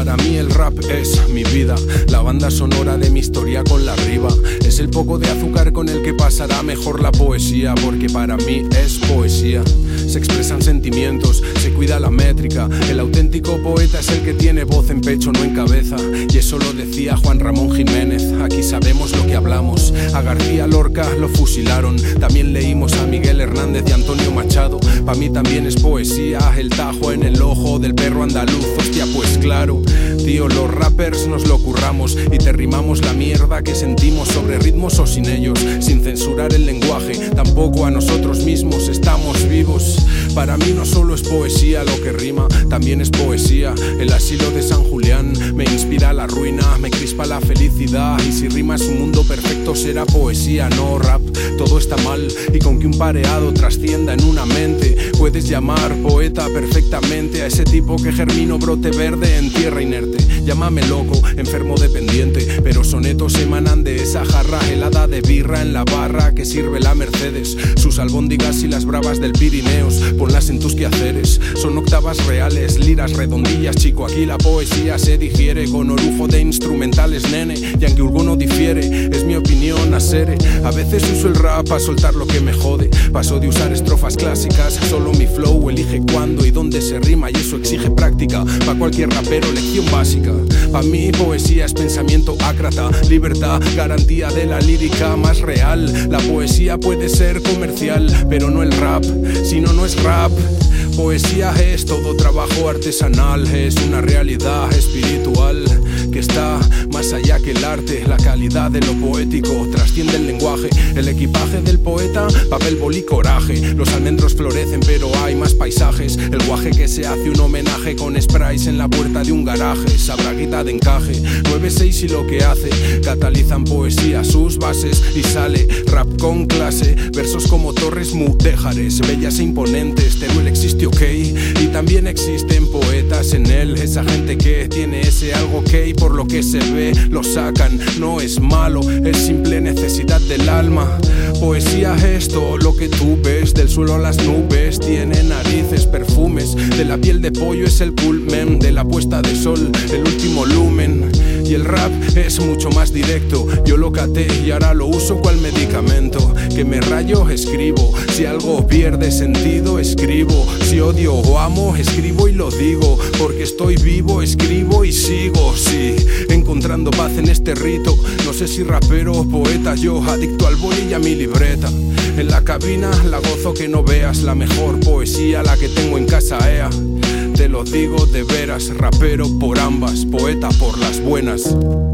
Para mí el rap es mi vida, la banda sonora de mi historia con la riba. Es el poco de azúcar con el que pasará mejor la poesía, porque para mí es poesía. Se expresan sentimientos, se cuida la métrica. El auténtico poeta es el que tiene voz en pecho, no en cabeza. Y eso lo decía Juan Ramón Jiménez. Aquí sabemos lo que hablamos. A García Lorca lo fusilaron. También leímos a Miguel Hernández y Antonio Machado. Pa' mí también es poesía el tajo en el ojo del perro andaluz. Hostia, pues claro, tío, los rappers nos lo curramos y te rimamos la mierda que sentimos sobre ritmos o sin ellos, sin censurar el lenguaje, tampoco a nosotros mismos. Estamos vivos. Para mí no solo es poesía lo que rima, también es poesía. El asilo de San Julián me inspira la ruina, me crispa la felicidad. Y si rima es un mundo perfecto será poesía, no rap. Todo está mal y con que un pareado trascienda en una mente puedes llamar poeta perfectamente a ese tipo que germina brote verde en tierra inerte. Llámame loco, enfermo dependiente, pero sonetos emanan de esa jarra helada de birra en la barra que sirve la Mercedes. Sus albóndigas y las bravas del Pirineos, ponlas en tus quehaceres. Son octavas reales, liras redondillas, chico. Aquí la poesía se digiere con orujo de instrumentales, nene. Y aunque alguno difiere, es mi opinión asere. A veces uso el rap a soltar lo que me jode. Paso de usar estrofas clásicas, solo mi flow elige cuándo y dónde se rima, y eso exige práctica. Pa' cualquier rapero, lección básica. Pa' mí poesía es pensamiento ácrata, libertad, garantía de la lírica más real. La poesía puede ser comercial, pero no el rap, si no, no es rap. Poesía es todo trabajo artesanal, es una realidad espiritual que está más allá que el arte. La calidad de lo poético trasciende el lenguaje. El equipaje del poeta, papel, boli, coraje. Los almendros florecen pero hay más paisajes. El guaje que se hace un homenaje con sprays en la puerta de un garaje. Esa braguita de encaje, 9-6 y lo que hace catalizan poesía, sus bases y sale rap con clase. Versos como torres mudéjares, bellas e imponentes. Teruel existe, ok, y también existen poetas en él. Esa gente que tiene ese algo que por lo que se ve lo sacan. No es malo, es simple necesidad del alma. Poesía es todo lo que tú ves, del suelo a las nubes. Tiene narices, perfumes, de la piel de pollo es el culmen de la puesta de sol, el último lumen. Y el rap es mucho más directo. Yo lo caté y ahora lo uso cual medicamento. Que me rayo, escribo. Si algo pierde sentido, escribo. Si odio o amo, escribo y lo digo. Porque estoy vivo, escribo y sigo. Sí, encontrando paz en este rito. No sé si rapero o poeta, yo adicto al boli y a mi libreta. En la cabina la gozo que no veas. La mejor poesía, la que tengo en casa, ea. Te lo digo de veras, rapero por ambas, poeta por las buenas.